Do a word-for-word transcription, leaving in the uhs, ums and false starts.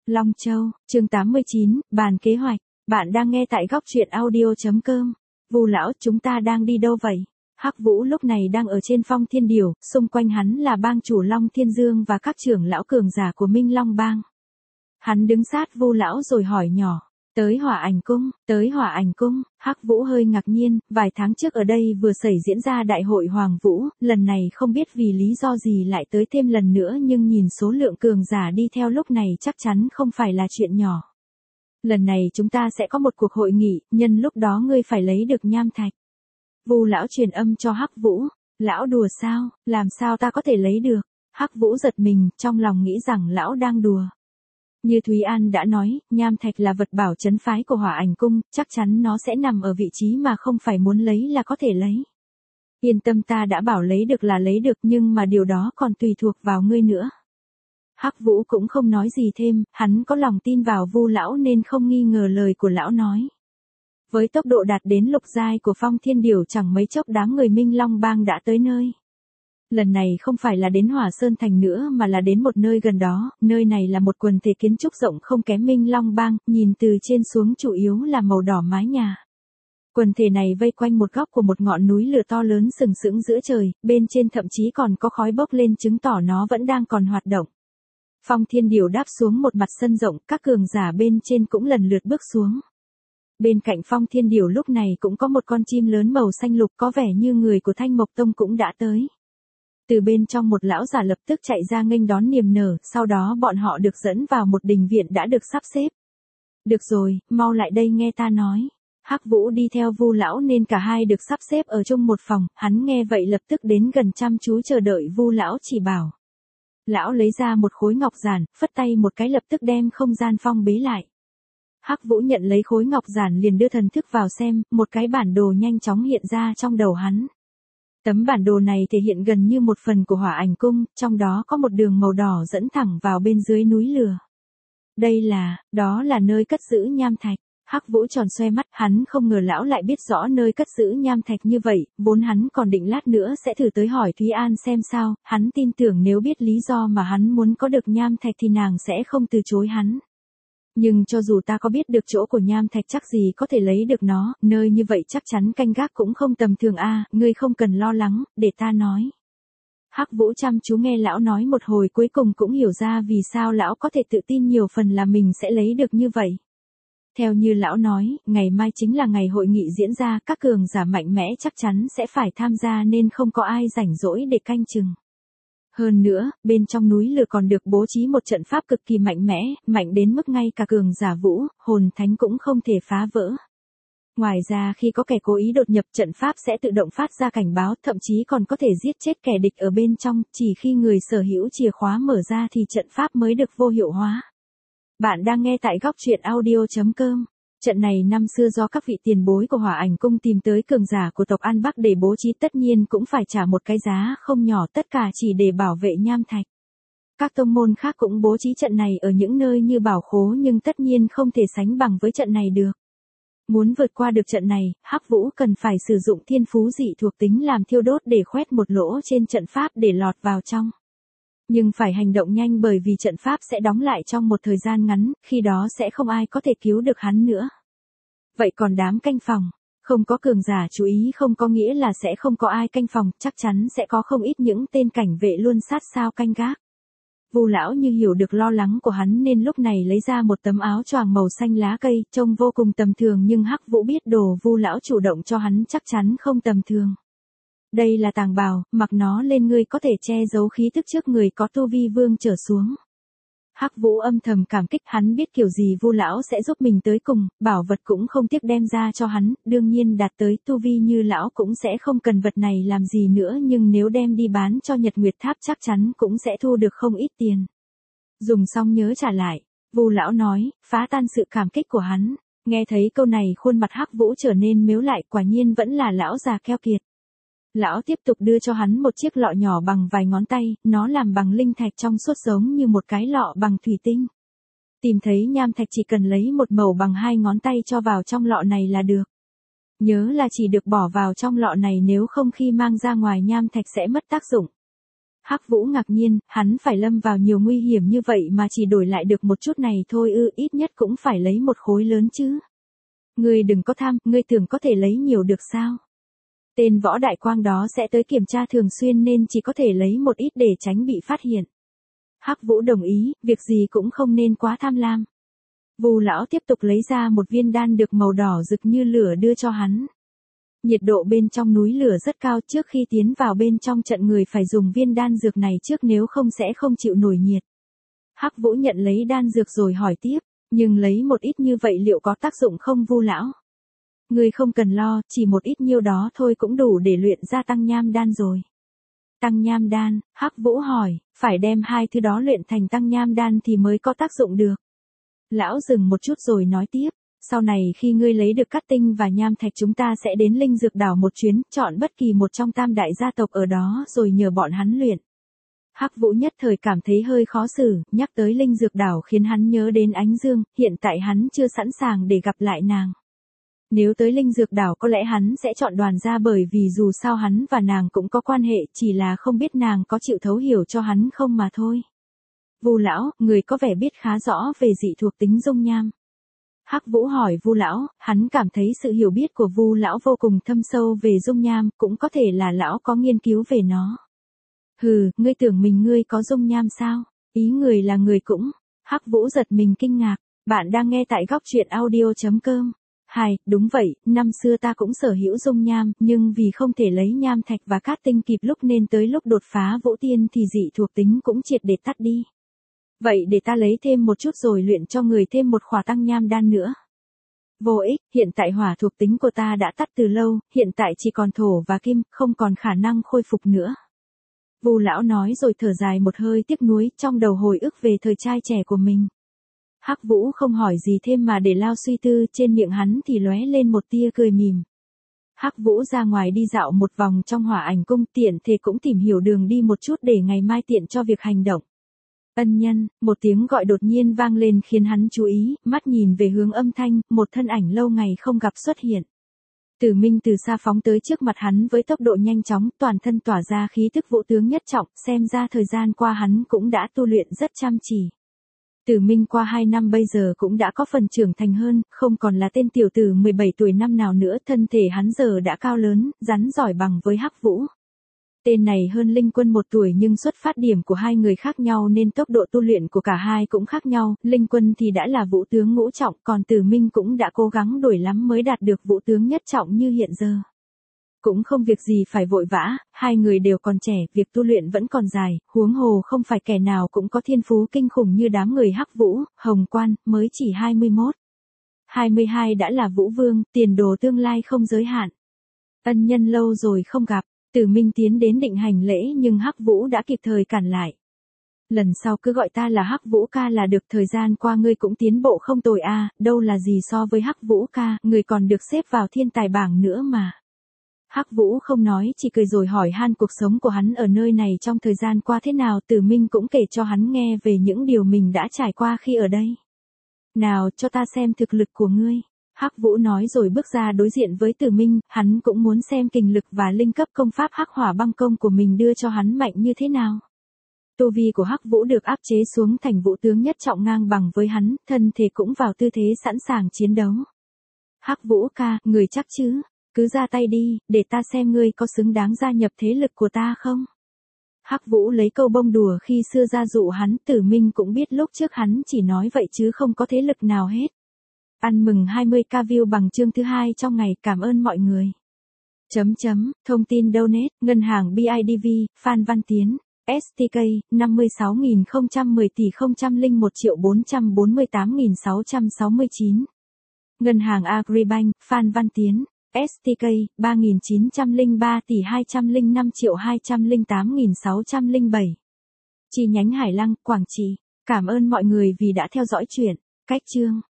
Long Châu, chương tám mươi chín, bàn kế hoạch. Bạn đang nghe tại góc truyện audio chấm com. Vu lão, chúng ta đang đi đâu vậy? Hắc Vũ lúc này đang ở trên Phong Thiên Điểu, xung quanh hắn là bang chủ Long Thiên Dương và các trưởng lão cường giả của Minh Long bang. Hắn đứng sát Vu lão rồi hỏi nhỏ, tới Hỏa Ảnh cung, tới Hỏa Ảnh cung. Hắc Vũ hơi ngạc nhiên, vài tháng trước ở đây vừa xảy diễn ra đại hội Hoàng Vũ, lần này không biết vì lý do gì lại tới thêm lần nữa, nhưng nhìn số lượng cường giả đi theo lúc này chắc chắn không phải là chuyện nhỏ. Lần này chúng ta sẽ có một cuộc hội nghị, nhân lúc đó ngươi phải lấy được nham thạch. Vu lão truyền âm cho Hắc Vũ, lão đùa sao, làm sao ta có thể lấy được? Hắc Vũ giật mình, trong lòng nghĩ rằng lão đang đùa. Như Thúy An đã nói, nham thạch là vật bảo trấn phái của Hỏa Ảnh cung, chắc chắn nó sẽ nằm ở vị trí mà không phải muốn lấy là có thể lấy. Yên tâm, ta đã bảo lấy được là lấy được, nhưng mà điều đó còn tùy thuộc vào ngươi nữa. Hắc Vũ cũng không nói gì thêm, hắn có lòng tin vào Vu lão nên không nghi ngờ lời của lão nói. Với tốc độ đạt đến lục giai của Phong Thiên Điểu, chẳng mấy chốc đám người Minh Long bang đã tới nơi. Lần này không phải là đến Hỏa Sơn Thành nữa mà là đến một nơi gần đó, nơi này là một quần thể kiến trúc rộng không kém Minh Long bang, nhìn từ trên xuống chủ yếu là màu đỏ mái nhà. Quần thể này vây quanh một góc của một ngọn núi lửa to lớn sừng sững giữa trời, bên trên thậm chí còn có khói bốc lên chứng tỏ nó vẫn đang còn hoạt động. Phong Thiên Điểu đáp xuống một mặt sân rộng, các cường giả bên trên cũng lần lượt bước xuống. Bên cạnh Phong Thiên Điểu lúc này cũng có một con chim lớn màu xanh lục, có vẻ như người của Thanh Mộc Tông cũng đã tới. Từ bên trong một lão giả lập tức chạy ra nghênh đón niềm nở, sau đó bọn họ được dẫn vào một đình viện đã được sắp xếp. Được rồi, mau lại đây nghe ta nói. Hắc Vũ đi theo Vu lão nên cả hai được sắp xếp ở chung một phòng, hắn nghe vậy lập tức đến gần chăm chú chờ đợi Vu lão chỉ bảo. Lão lấy ra một khối ngọc giản, phất tay một cái lập tức đem không gian phong bế lại. Hắc Vũ nhận lấy khối ngọc giản liền đưa thần thức vào xem, một cái bản đồ nhanh chóng hiện ra trong đầu hắn. Tấm bản đồ này thể hiện gần như một phần của Hỏa Ảnh cung, trong đó có một đường màu đỏ dẫn thẳng vào bên dưới núi lửa. Đây là, đó là nơi cất giữ nham thạch. Hắc Vũ tròn xoe mắt, hắn không ngờ lão lại biết rõ nơi cất giữ nham thạch như vậy, vốn hắn còn định lát nữa sẽ thử tới hỏi Thúy An xem sao, hắn tin tưởng nếu biết lý do mà hắn muốn có được nham thạch thì nàng sẽ không từ chối hắn. Nhưng cho dù ta có biết được chỗ của nham thạch chắc gì có thể lấy được nó, nơi như vậy chắc chắn canh gác cũng không tầm thường a, à, ngươi không cần lo lắng, để ta nói. Hắc Vũ chăm chú nghe lão nói một hồi cuối cùng cũng hiểu ra vì sao lão có thể tự tin nhiều phần là mình sẽ lấy được như vậy. Theo như lão nói, ngày mai chính là ngày hội nghị diễn ra, các cường giả mạnh mẽ chắc chắn sẽ phải tham gia nên không có ai rảnh rỗi để canh chừng. Hơn nữa, bên trong núi lửa còn được bố trí một trận pháp cực kỳ mạnh mẽ, mạnh đến mức ngay cả cường giả vũ, hồn thánh cũng không thể phá vỡ. Ngoài ra khi có kẻ cố ý đột nhập, trận pháp sẽ tự động phát ra cảnh báo, thậm chí còn có thể giết chết kẻ địch ở bên trong, chỉ khi người sở hữu chìa khóa mở ra thì trận pháp mới được vô hiệu hóa. Bạn đang nghe tại góc truyện audio chấm com. Trận này năm xưa do các vị tiền bối của Hỏa Ảnh cung tìm tới cường giả của tộc An Bắc để bố trí, tất nhiên cũng phải trả một cái giá không nhỏ, tất cả chỉ để bảo vệ nham thạch. Các tông môn khác cũng bố trí trận này ở những nơi như Bảo Khố nhưng tất nhiên không thể sánh bằng với trận này được. Muốn vượt qua được trận này, Hắc Vũ cần phải sử dụng thiên phú dị thuộc tính làm thiêu đốt để khoét một lỗ trên trận pháp để lọt vào trong. Nhưng phải hành động nhanh bởi vì trận pháp sẽ đóng lại trong một thời gian ngắn, khi đó sẽ không ai có thể cứu được hắn nữa. Vậy còn đám canh phòng, không có cường giả chú ý không có nghĩa là sẽ không có ai canh phòng, chắc chắn sẽ có không ít những tên cảnh vệ luôn sát sao canh gác. Vu lão như hiểu được lo lắng của hắn nên lúc này lấy ra một tấm áo choàng màu xanh lá cây, trông vô cùng tầm thường nhưng Hắc Vũ biết đồ Vu lão chủ động cho hắn chắc chắn không tầm thường. Đây là tàng bào, mặc nó lên ngươi có thể che giấu khí tức trước người có tu vi vương trở xuống. Hắc Vũ âm thầm cảm kích, hắn biết kiểu gì Vu lão sẽ giúp mình tới cùng, bảo vật cũng không tiếc đem ra cho hắn, đương nhiên đạt tới tu vi như lão cũng sẽ không cần vật này làm gì nữa, nhưng nếu đem đi bán cho Nhật Nguyệt Tháp chắc chắn cũng sẽ thu được không ít tiền. Dùng xong nhớ trả lại, Vu lão nói, phá tan sự cảm kích của hắn. Nghe thấy câu này khuôn mặt Hắc Vũ trở nên mếu lại, quả nhiên vẫn là lão già keo kiệt. Lão tiếp tục đưa cho hắn một chiếc lọ nhỏ bằng vài ngón tay, nó làm bằng linh thạch trong suốt giống như một cái lọ bằng thủy tinh. Tìm thấy nham thạch chỉ cần lấy một mẩu bằng hai ngón tay cho vào trong lọ này là được. Nhớ là chỉ được bỏ vào trong lọ này, nếu không khi mang ra ngoài nham thạch sẽ mất tác dụng. Hắc Vũ ngạc nhiên, hắn phải lâm vào nhiều nguy hiểm như vậy mà chỉ đổi lại được một chút này thôi ư, ít nhất cũng phải lấy một khối lớn chứ. Ngươi đừng có tham, ngươi tưởng có thể lấy nhiều được sao? Tên võ đại quang đó sẽ tới kiểm tra thường xuyên nên chỉ có thể lấy một ít để tránh bị phát hiện. Hắc Vũ đồng ý, việc gì cũng không nên quá tham lam. Vu lão tiếp tục lấy ra một viên đan được màu đỏ rực như lửa đưa cho hắn. Nhiệt độ bên trong núi lửa rất cao, trước khi tiến vào bên trong trận người phải dùng viên đan dược này trước nếu không sẽ không chịu nổi nhiệt. Hắc Vũ nhận lấy đan dược rồi hỏi tiếp, nhưng lấy một ít như vậy liệu có tác dụng không Vu lão? Ngươi không cần lo, chỉ một ít nhiêu đó thôi cũng đủ để luyện ra tăng nham đan rồi. Tăng nham đan, Hắc Vũ hỏi, phải đem hai thứ đó luyện thành tăng nham đan thì mới có tác dụng được. Lão dừng một chút rồi nói tiếp, sau này khi ngươi lấy được cát tinh và nham thạch chúng ta sẽ đến linh dược đảo một chuyến, chọn bất kỳ một trong tam đại gia tộc ở đó rồi nhờ bọn hắn luyện. Hắc Vũ nhất thời cảm thấy hơi khó xử, nhắc tới linh dược đảo khiến hắn nhớ đến Ánh Dương, hiện tại hắn chưa sẵn sàng để gặp lại nàng. Nếu tới linh dược đảo có lẽ hắn sẽ chọn Đoàn gia bởi vì dù sao hắn và nàng cũng có quan hệ, chỉ là không biết nàng có chịu thấu hiểu cho hắn không mà thôi. Vu lão, người có vẻ biết khá rõ về dị thuộc tính dung nham. Hắc Vũ hỏi Vu lão, hắn cảm thấy sự hiểu biết của Vu lão vô cùng thâm sâu về dung nham, cũng có thể là lão có nghiên cứu về nó. Hừ, ngươi tưởng mình ngươi có dung nham sao? Ý người là người cũng. Hắc Vũ giật mình kinh ngạc, bạn đang nghe tại góc truyện audio chấm com. Hai, đúng vậy, năm xưa ta cũng sở hữu dung nham, nhưng vì không thể lấy nham thạch và cát tinh kịp lúc nên tới lúc đột phá vũ tiên thì dị thuộc tính cũng triệt để tắt đi. Vậy để ta lấy thêm một chút rồi luyện cho người thêm một khỏa tăng nham đan nữa. Vô ích, hiện tại hỏa thuộc tính của ta đã tắt từ lâu, hiện tại chỉ còn thổ và kim, không còn khả năng khôi phục nữa. Vu lão nói rồi thở dài một hơi tiếc nuối, trong đầu hồi ức về thời trai trẻ của mình. Hắc Vũ không hỏi gì thêm mà để lao suy tư, trên miệng hắn thì lóe lên một tia cười mỉm. Hắc Vũ ra ngoài đi dạo một vòng trong Hỏa Ảnh cung, tiện thể cũng tìm hiểu đường đi một chút để ngày mai tiện cho việc hành động. Ân nhân, một tiếng gọi đột nhiên vang lên khiến hắn chú ý, mắt nhìn về hướng âm thanh, một thân ảnh lâu ngày không gặp xuất hiện. Tử Minh từ xa phóng tới trước mặt hắn với tốc độ nhanh chóng, toàn thân tỏa ra khí tức vũ tướng nhất trọng, xem ra thời gian qua hắn cũng đã tu luyện rất chăm chỉ. Tử Minh qua hai năm bây giờ cũng đã có phần trưởng thành hơn, không còn là tên tiểu tử mười bảy tuổi năm nào nữa, thân thể hắn giờ đã cao lớn, rắn giỏi bằng với Hắc Vũ. Tên này hơn Linh Quân một tuổi nhưng xuất phát điểm của hai người khác nhau nên tốc độ tu luyện của cả hai cũng khác nhau, Linh Quân thì đã là vũ tướng ngũ trọng, còn Tử Minh cũng đã cố gắng đuổi lắm mới đạt được vũ tướng nhất trọng như hiện giờ. Cũng không việc gì phải vội vã, hai người đều còn trẻ, việc tu luyện vẫn còn dài, huống hồ không phải kẻ nào cũng có thiên phú kinh khủng như đám người Hắc Vũ, Hồng Quan, mới chỉ hai mươi mốt. hai mươi hai đã là Vũ Vương, tiền đồ tương lai không giới hạn. Ân nhân lâu rồi không gặp. Tử Minh tiến đến định hành lễ nhưng Hắc Vũ đã kịp thời cản lại. Lần sau cứ gọi ta là Hắc Vũ ca là được, thời gian qua ngươi cũng tiến bộ không tồi a, à, đâu là gì so với Hắc Vũ ca, ngươi còn được xếp vào thiên tài bảng nữa mà. Hắc Vũ không nói, chỉ cười rồi hỏi han cuộc sống của hắn ở nơi này trong thời gian qua thế nào, Tử Minh cũng kể cho hắn nghe về những điều mình đã trải qua khi ở đây. Nào, cho ta xem thực lực của ngươi. Hắc Vũ nói rồi bước ra đối diện với Tử Minh, hắn cũng muốn xem kình lực và linh cấp công pháp Hắc Hỏa Băng Công của mình đưa cho hắn mạnh như thế nào. Tu vi của Hắc Vũ được áp chế xuống thành vũ tướng nhất trọng ngang bằng với hắn, thân thể cũng vào tư thế sẵn sàng chiến đấu. Hắc Vũ ca, người chắc chứ? Cứ ra tay đi, để ta xem ngươi có xứng đáng gia nhập thế lực của ta không? Hắc Vũ lấy câu bông đùa khi xưa ra dụ hắn, Tử Minh cũng biết lúc trước hắn chỉ nói vậy chứ không có thế lực nào hết. Ăn mừng hai mươi k view bằng chương thứ hai trong ngày, cảm ơn mọi người. Chấm chấm, thông tin donate, ngân hàng bê i đê vê, Phan Văn Tiến, ét tê ca, năm mươi sáu nghìn không trăm mười tỷ không không một triệu bốn trăm bốn mươi tám nghìn sáu trăm sáu mươi chín. Ngân hàng Agribank, Phan Văn Tiến, ét tê ca, ba nghìn chín trăm lẻ ba tỷ hai trăm lẻ năm triệu hai trăm lẻ tám nghìn sáu trăm lẻ bảy. Chi nhánh Hải Lăng, Quảng Trị. Cảm ơn mọi người vì đã theo dõi chuyện. Cách chương